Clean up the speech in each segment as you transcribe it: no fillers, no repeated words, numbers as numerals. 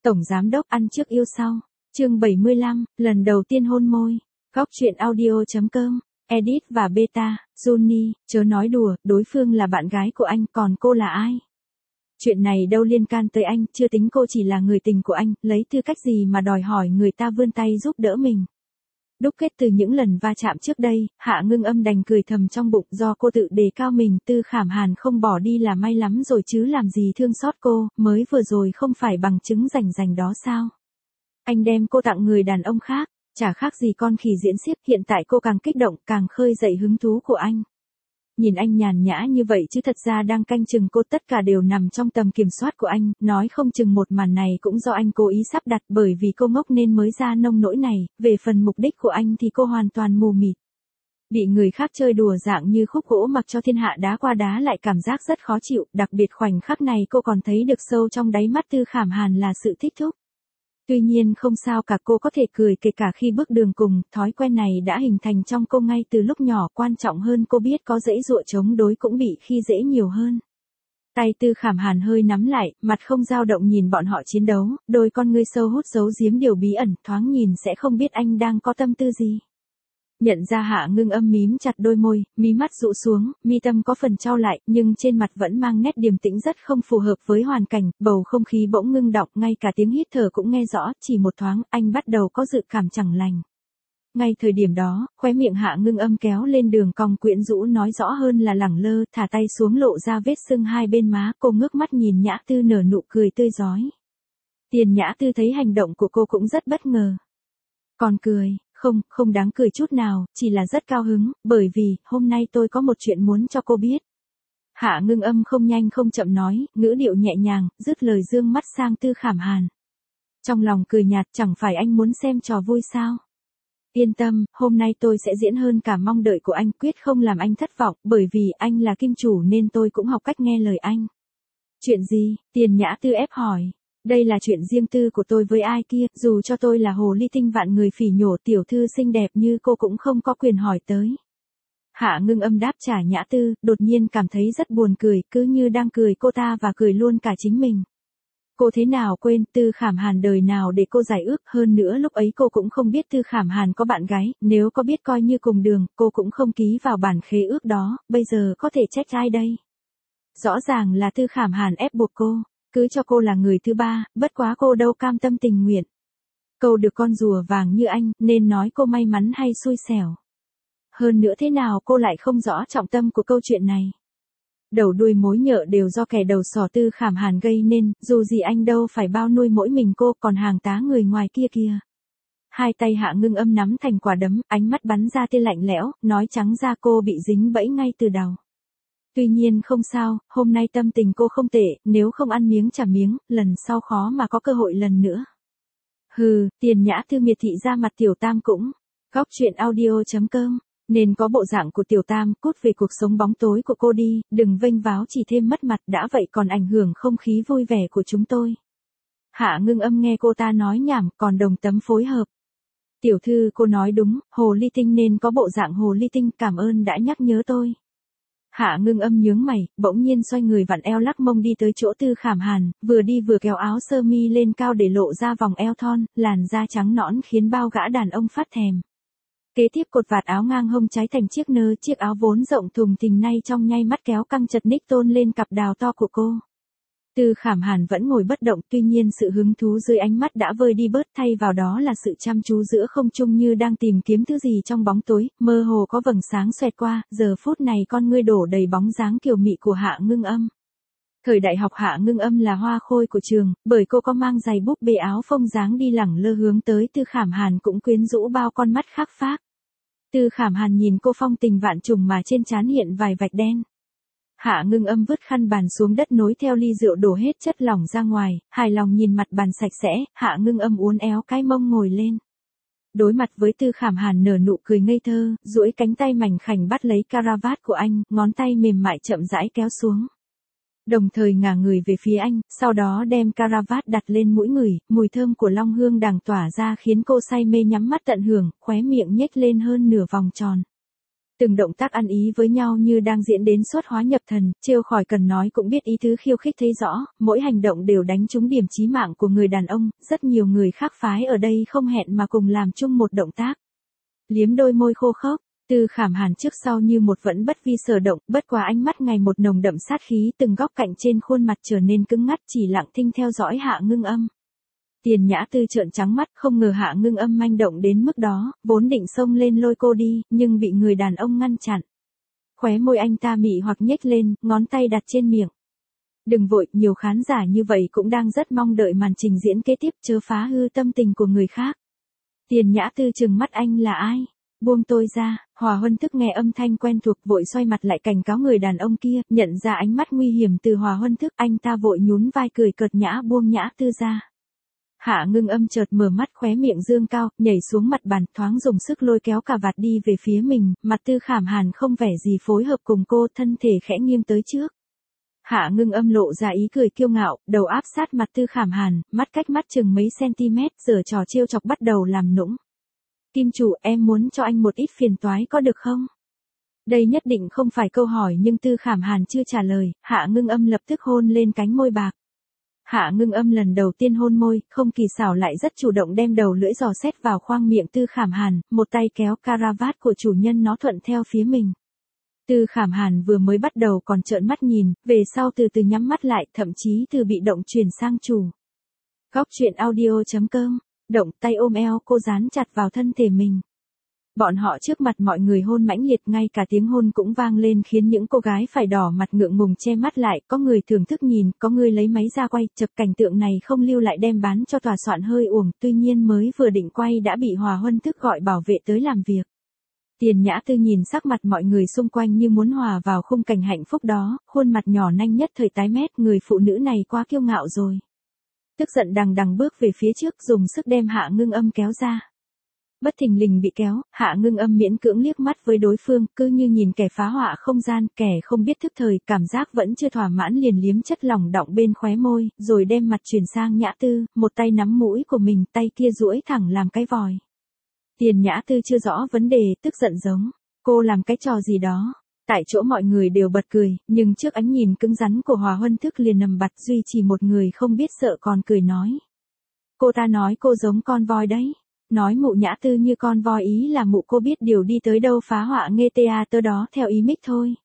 Tổng giám đốc ăn trước yêu sau. Chương 75, lần đầu tiên hôn môi. Góc truyện audio.com. Edit và beta, Juni, chớ nói đùa, đối phương là bạn gái của anh, còn cô là ai? Chuyện này đâu liên can tới anh, chưa tính cô chỉ là người tình của anh, lấy tư cách gì mà đòi hỏi người ta vươn tay giúp đỡ mình. Đúc kết từ những lần va chạm trước đây, Hạ Ngưng Âm đành cười thầm trong bụng, do cô tự đề cao mình, Tư Khảm Hàn không bỏ đi là may lắm rồi chứ làm gì thương xót cô, mới vừa rồi không phải bằng chứng rành rành đó sao? Anh đem cô tặng người đàn ông khác, chả khác gì con khỉ diễn xiếc, hiện tại cô càng kích động, càng khơi dậy hứng thú của anh. Nhìn anh nhàn nhã như vậy chứ thật ra đang canh chừng cô, tất cả đều nằm trong tầm kiểm soát của anh, nói không chừng một màn này cũng do anh cố ý sắp đặt, bởi vì cô ngốc nên mới ra nông nỗi này, về phần mục đích của anh thì cô hoàn toàn mù mịt. Bị người khác chơi đùa dạng như khúc gỗ mặc cho thiên hạ đá qua đá lại cảm giác rất khó chịu, đặc biệt khoảnh khắc này cô còn thấy được sâu trong đáy mắt Tư Khảm Hàn là sự thích thú. Tuy nhiên không sao cả, cô có thể cười kể cả khi bước đường cùng, thói quen này đã hình thành trong cô ngay từ lúc nhỏ, quan trọng hơn cô biết có dễ dụa chống đối cũng bị khi dễ nhiều hơn. Tay Tư Khảm Hàn hơi nắm lại, mặt không dao động nhìn bọn họ chiến đấu, đôi con ngươi sâu hút giấu giếm điều bí ẩn, thoáng nhìn sẽ không biết anh đang có tâm tư gì. Nhận ra Hạ Ngưng Âm mím chặt đôi môi, mí mắt dụ xuống, mi tâm có phần trao lại, nhưng trên mặt vẫn mang nét điềm tĩnh rất không phù hợp với hoàn cảnh, bầu không khí bỗng ngưng đọng, ngay cả tiếng hít thở cũng nghe rõ, chỉ một thoáng, anh bắt đầu có dự cảm chẳng lành. Ngay thời điểm đó, khóe miệng Hạ Ngưng Âm kéo lên đường cong quyến rũ, nói rõ hơn là lẳng lơ, thả tay xuống lộ ra vết sưng hai bên má, cô ngước mắt nhìn Nhã Tư nở nụ cười tươi rói. Tiền Nhã Tư thấy hành động của cô cũng rất bất ngờ. Còn cười. Không đáng cười chút nào, chỉ là rất cao hứng, bởi vì, hôm nay tôi có một chuyện muốn cho cô biết. Hạ Ngưng Âm không nhanh không chậm nói, ngữ điệu nhẹ nhàng, dứt lời dương mắt sang Tư Khảm Hàn. Trong lòng cười nhạt, chẳng phải anh muốn xem trò vui sao? Yên tâm, hôm nay tôi sẽ diễn hơn cả mong đợi của anh, quyết không làm anh thất vọng, bởi vì anh là kim chủ nên tôi cũng học cách nghe lời anh. Chuyện gì? Tiền Nhã Tư ép hỏi. Đây là chuyện riêng tư của tôi với ai kia, dù cho tôi là hồ ly tinh vạn người phỉ nhổ, tiểu thư xinh đẹp như cô cũng không có quyền hỏi tới. Hạ Ngưng Âm đáp trả Nhã Tư, đột nhiên cảm thấy rất buồn cười, cứ như đang cười cô ta và cười luôn cả chính mình. Cô thế nào quên, Tư Khảm Hàn đời nào để cô giải ước, hơn nữa lúc ấy cô cũng không biết Tư Khảm Hàn có bạn gái, nếu có biết coi như cùng đường, cô cũng không ký vào bản khế ước đó, bây giờ có thể trách ai đây? Rõ ràng là Tư Khảm Hàn ép buộc cô. Cứ cho cô là người thứ ba, bất quá cô đâu cam tâm tình nguyện. Câu được con rùa vàng như anh, nên nói cô may mắn hay xui xẻo. Hơn nữa thế nào cô lại không rõ trọng tâm của câu chuyện này. Đầu đuôi mối nhợ đều do kẻ đầu sỏ Tư Khảm Hàn gây nên, dù gì anh đâu phải bao nuôi mỗi mình cô, còn hàng tá người ngoài kia kìa. Hai tay Hạ Ngưng Âm nắm thành quả đấm, ánh mắt bắn ra tia lạnh lẽo, nói trắng ra cô bị dính bẫy ngay từ đầu. Tuy nhiên không sao, hôm nay tâm tình cô không tệ, nếu không ăn miếng trả miếng, lần sau khó mà có cơ hội lần nữa. Hừ, Tiền Nhã Tư miệt thị ra mặt Tiểu Tam cũng. Góc truyện audio.com. Nên có bộ dạng của Tiểu Tam, cút về cuộc sống bóng tối của cô đi, đừng vênh váo chỉ thêm mất mặt, đã vậy còn ảnh hưởng không khí vui vẻ của chúng tôi. Hạ Ngưng Âm nghe cô ta nói nhảm, còn đồng tấm phối hợp. Tiểu thư cô nói đúng, hồ ly tinh nên có bộ dạng hồ ly tinh, cảm ơn đã nhắc nhớ tôi. Hạ Ngưng Âm nhướng mày, bỗng nhiên xoay người vặn eo lắc mông đi tới chỗ Tư Khảm Hàn, vừa đi vừa kéo áo sơ mi lên cao để lộ ra vòng eo thon, làn da trắng nõn khiến bao gã đàn ông phát thèm. Kế tiếp cột vạt áo ngang hông trái thành chiếc nơ, chiếc áo vốn rộng thùng thình nay trong nhay mắt kéo căng chật ních tôn lên cặp đào to của cô. Tư Khảm Hàn vẫn ngồi bất động, tuy nhiên sự hứng thú dưới ánh mắt đã vơi đi bớt, thay vào đó là sự chăm chú giữa không trung như đang tìm kiếm thứ gì trong bóng tối, mơ hồ có vầng sáng xoẹt qua, giờ phút này con ngươi đổ đầy bóng dáng kiều mị của Hạ Ngưng Âm. Thời đại học Hạ Ngưng Âm là hoa khôi của trường, bởi cô có mang giày búp bê áo phông dáng đi lẳng lơ hướng tới Tư Khảm Hàn cũng quyến rũ bao con mắt khác phác. Tư Khảm Hàn nhìn cô phong tình vạn trùng mà trên trán hiện vài vạch đen. Hạ Ngưng Âm vứt khăn bàn xuống đất nối theo ly rượu đổ hết chất lỏng ra ngoài, hài lòng nhìn mặt bàn sạch sẽ, Hạ Ngưng Âm uốn éo cái mông ngồi lên. Đối mặt với Tư Khảm Hàn nở nụ cười ngây thơ, duỗi cánh tay mảnh khảnh bắt lấy caravat của anh, ngón tay mềm mại chậm rãi kéo xuống. Đồng thời ngả người về phía anh, sau đó đem caravat đặt lên mũi người, mùi thơm của long hương đằng tỏa ra khiến cô say mê nhắm mắt tận hưởng, khóe miệng nhếch lên hơn nửa vòng tròn. Từng động tác ăn ý với nhau như đang diễn đến xuất hóa nhập thần, trêu khỏi cần nói cũng biết ý tứ khiêu khích thấy rõ, mỗi hành động đều đánh trúng điểm chí mạng của người đàn ông, rất nhiều người khác phái ở đây không hẹn mà cùng làm chung một động tác. Liếm đôi môi khô khốc, Tư Khảm Hàn trước sau như một vẫn bất vi sở động, bất quá ánh mắt ngày một nồng đậm sát khí, từng góc cạnh trên khuôn mặt trở nên cứng ngắt, chỉ lặng thinh theo dõi Hạ Ngưng Âm. Tiền Nhã Tư trợn trắng mắt, không ngờ Hạ Ngưng Âm manh động đến mức đó, vốn định xông lên lôi cô đi, nhưng bị người đàn ông ngăn chặn. Khóe môi anh ta mị hoặc nhếch lên, ngón tay đặt trên miệng. Đừng vội, nhiều khán giả như vậy cũng đang rất mong đợi màn trình diễn kế tiếp, chớ phá hư tâm tình của người khác. Tiền Nhã Tư trừng mắt, anh là ai? Buông tôi ra. Hòa Huân Thức nghe âm thanh quen thuộc vội xoay mặt lại cảnh cáo người đàn ông kia, nhận ra ánh mắt nguy hiểm từ Hòa Huân Thức, anh ta vội nhún vai cười cợt nhã buông Nhã Tư ra. Hạ Ngưng Âm chợt mở mắt, khóe miệng dương cao, nhảy xuống mặt bàn, thoáng dùng sức lôi kéo cà vạt đi về phía mình, mặt Tư Khảm Hàn không vẻ gì phối hợp cùng cô, thân thể khẽ nghiêng tới trước. Hạ Ngưng Âm lộ ra ý cười kiêu ngạo, đầu áp sát mặt Tư Khảm Hàn, mắt cách mắt chừng mấy cm, giở trò trêu chọc bắt đầu làm nũng. Kim chủ, em muốn cho anh một ít phiền toái có được không? Đây nhất định không phải câu hỏi nhưng Tư Khảm Hàn chưa trả lời, Hạ Ngưng Âm lập tức hôn lên cánh môi bạc. Hạ Ngưng Âm lần đầu tiên hôn môi, không kỳ xảo lại rất chủ động đem đầu lưỡi dò xét vào khoang miệng Tư Khảm Hàn, một tay kéo caravat của chủ nhân nó thuận theo phía mình. Tư Khảm Hàn vừa mới bắt đầu còn trợn mắt nhìn, về sau từ từ nhắm mắt lại, thậm chí từ bị động chuyển sang chủ. Góc truyện audio.com, động tay ôm eo cô dán chặt vào thân thể mình. Bọn họ trước mặt mọi người hôn mãnh liệt, ngay cả tiếng hôn cũng vang lên khiến những cô gái phải đỏ mặt ngượng ngùng che mắt lại, có người thưởng thức nhìn, có người lấy máy ra quay, chụp cảnh tượng này không lưu lại đem bán cho tòa soạn hơi uổng, tuy nhiên mới vừa định quay đã bị Hòa Huân Thức gọi bảo vệ tới làm việc. Tiền Nhã Tư nhìn sắc mặt mọi người xung quanh như muốn hòa vào khung cảnh hạnh phúc đó, khuôn mặt nhỏ nanh nhất thời tái mét, người phụ nữ này quá kiêu ngạo rồi. Tức giận đằng đằng bước về phía trước, dùng sức đem Hạ Ngưng Âm kéo ra. Bất thình lình bị kéo, Hạ Ngưng Âm miễn cưỡng liếc mắt với đối phương, cứ như nhìn kẻ phá họa không gian, kẻ không biết thức thời, cảm giác vẫn chưa thỏa mãn liền liếm chất lỏng đọng bên khóe môi, rồi đem mặt chuyển sang Nhã Tư, một tay nắm mũi của mình, tay kia duỗi thẳng làm cái vòi. Tiền Nhã Tư chưa rõ vấn đề, tức giận giống, cô làm cái trò gì đó. Tại chỗ mọi người đều bật cười, nhưng trước ánh nhìn cứng rắn của Hòa Huân Thức liền nằm bặt, duy chỉ một người không biết sợ còn cười nói. Cô ta nói cô giống con voi đấy. Nói mụ Nhã Tư như con voi ý là mụ cô biết điều đi tới đâu phá họa nghe ta tơ đó theo ý mích thôi.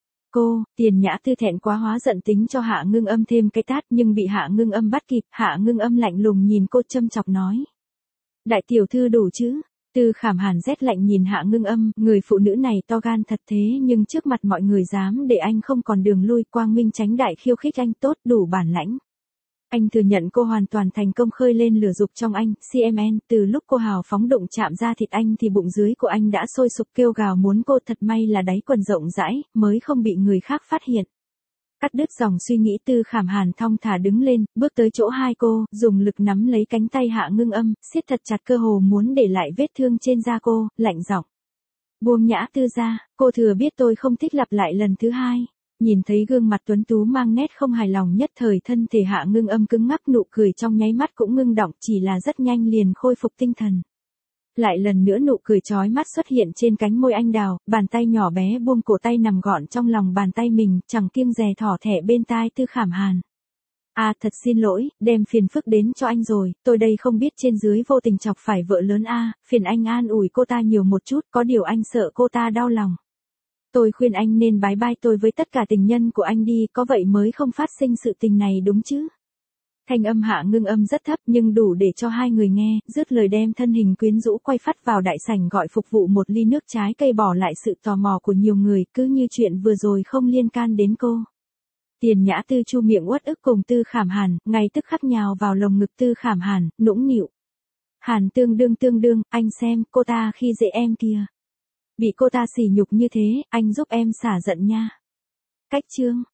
Tiền Nhã Tư thẹn quá hóa giận tính cho Hạ Ngưng Âm thêm cái tát nhưng bị Hạ Ngưng Âm bắt kịp, Hạ Ngưng Âm lạnh lùng nhìn cô châm chọc nói. Đại tiểu thư đủ chứ? Tư Khảm Hàn rét lạnh nhìn Hạ Ngưng Âm, người phụ nữ này to gan thật thế nhưng trước mặt mọi người dám để anh không còn đường lui, quang minh tránh đại khiêu khích anh, tốt đủ bản lãnh. Anh thừa nhận cô hoàn toàn thành công khơi lên lửa dục trong anh, CMN, từ lúc cô hào phóng đụng chạm ra thịt anh thì bụng dưới của anh đã sôi sục kêu gào muốn cô, thật may là đáy quần rộng rãi, mới không bị người khác phát hiện. Cắt đứt dòng suy nghĩ, Tư Khảm Hàn thong thả đứng lên, bước tới chỗ hai cô, dùng lực nắm lấy cánh tay Hạ Ngưng Âm, siết thật chặt cơ hồ muốn để lại vết thương trên da cô, lạnh giọng. Buông Nhã Tư ra, cô thừa biết tôi không thích lặp lại lần thứ hai. Nhìn thấy gương mặt tuấn tú mang nét không hài lòng nhất thời, thân thể Hạ Ngưng Âm cứng ngắc, nụ cười trong nháy mắt cũng ngưng đọng, chỉ là rất nhanh liền khôi phục tinh thần. Lại lần nữa nụ cười chói mắt xuất hiện trên cánh môi anh đào, bàn tay nhỏ bé buông cổ tay nằm gọn trong lòng bàn tay mình, chẳng kiêng dè thỏ thẻ bên tai Tư Khảm Hàn. Thật xin lỗi, đem phiền phức đến cho anh rồi, tôi đây không biết trên dưới vô tình chọc phải vợ lớn phiền anh an ủi cô ta nhiều một chút, có điều anh sợ cô ta đau lòng. Tôi khuyên anh nên bái bai tôi với tất cả tình nhân của anh đi, có vậy mới không phát sinh sự tình này đúng chứ? Thanh âm Hạ Ngưng Âm rất thấp nhưng đủ để cho hai người nghe, dứt lời đem thân hình quyến rũ quay phắt vào đại sảnh gọi phục vụ một ly nước trái cây, bỏ lại sự tò mò của nhiều người, cứ như chuyện vừa rồi không liên can đến cô. Tiền Nhã Tư chu miệng uất ức cùng Tư Khảm Hàn, ngay tức khắc nhào vào lồng ngực Tư Khảm Hàn, nũng nịu. Hàn tương đương, anh xem, cô ta khi dễ em kìa. Bị cô ta sỉ nhục như thế, anh giúp em xả giận nha. Cách chương.